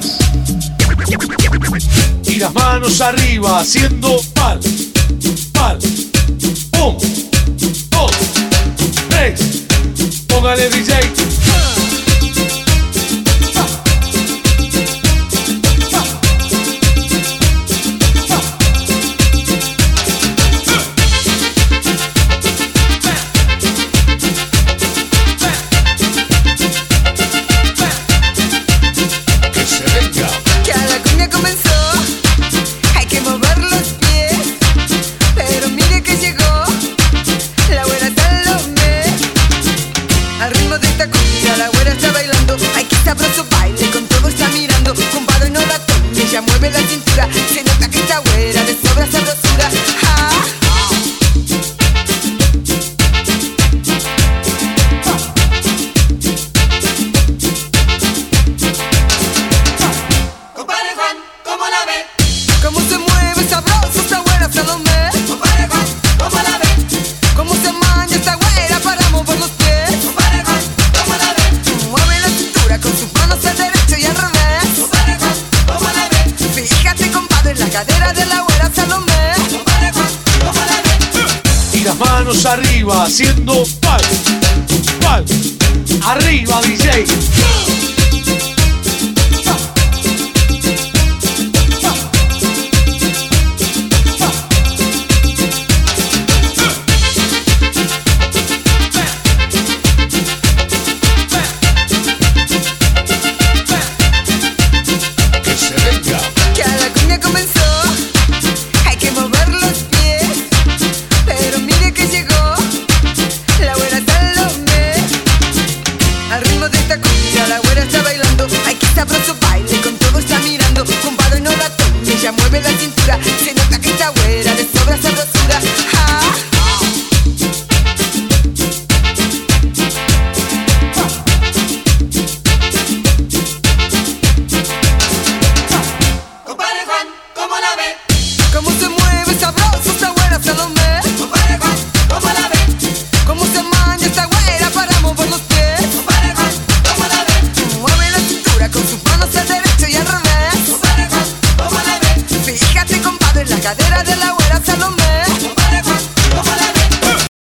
Y las manos arriba haciendo pal, pal. 1, 2, 3. Póngale DJ. Ella mueve la cintura, se nota que está güera, de sobra sabrosura. Compadre Juan, ¿cómo la ve? Cómo se mueve sabroso esta güera Salomé. Compadre Juan, ¿cómo la ve? Cómo se maña esta güera para mover los pies. Compadre Juan, ¿cómo la ve? Mueve la cintura con sus manos al derecho y al revés. Compadre Juan, ¿cómo la ve? Fíjate, compadre, en la cadera de la güera Salomé. Compadre Juan, ¿cómo la ve? Y las manos arriba haciendo pal, pal. Arriba DJ. Ella mueve la cintura, se nota que está güera, de sobra sabrosura. Compadre Juan, ¿cómo la ve? Cómo se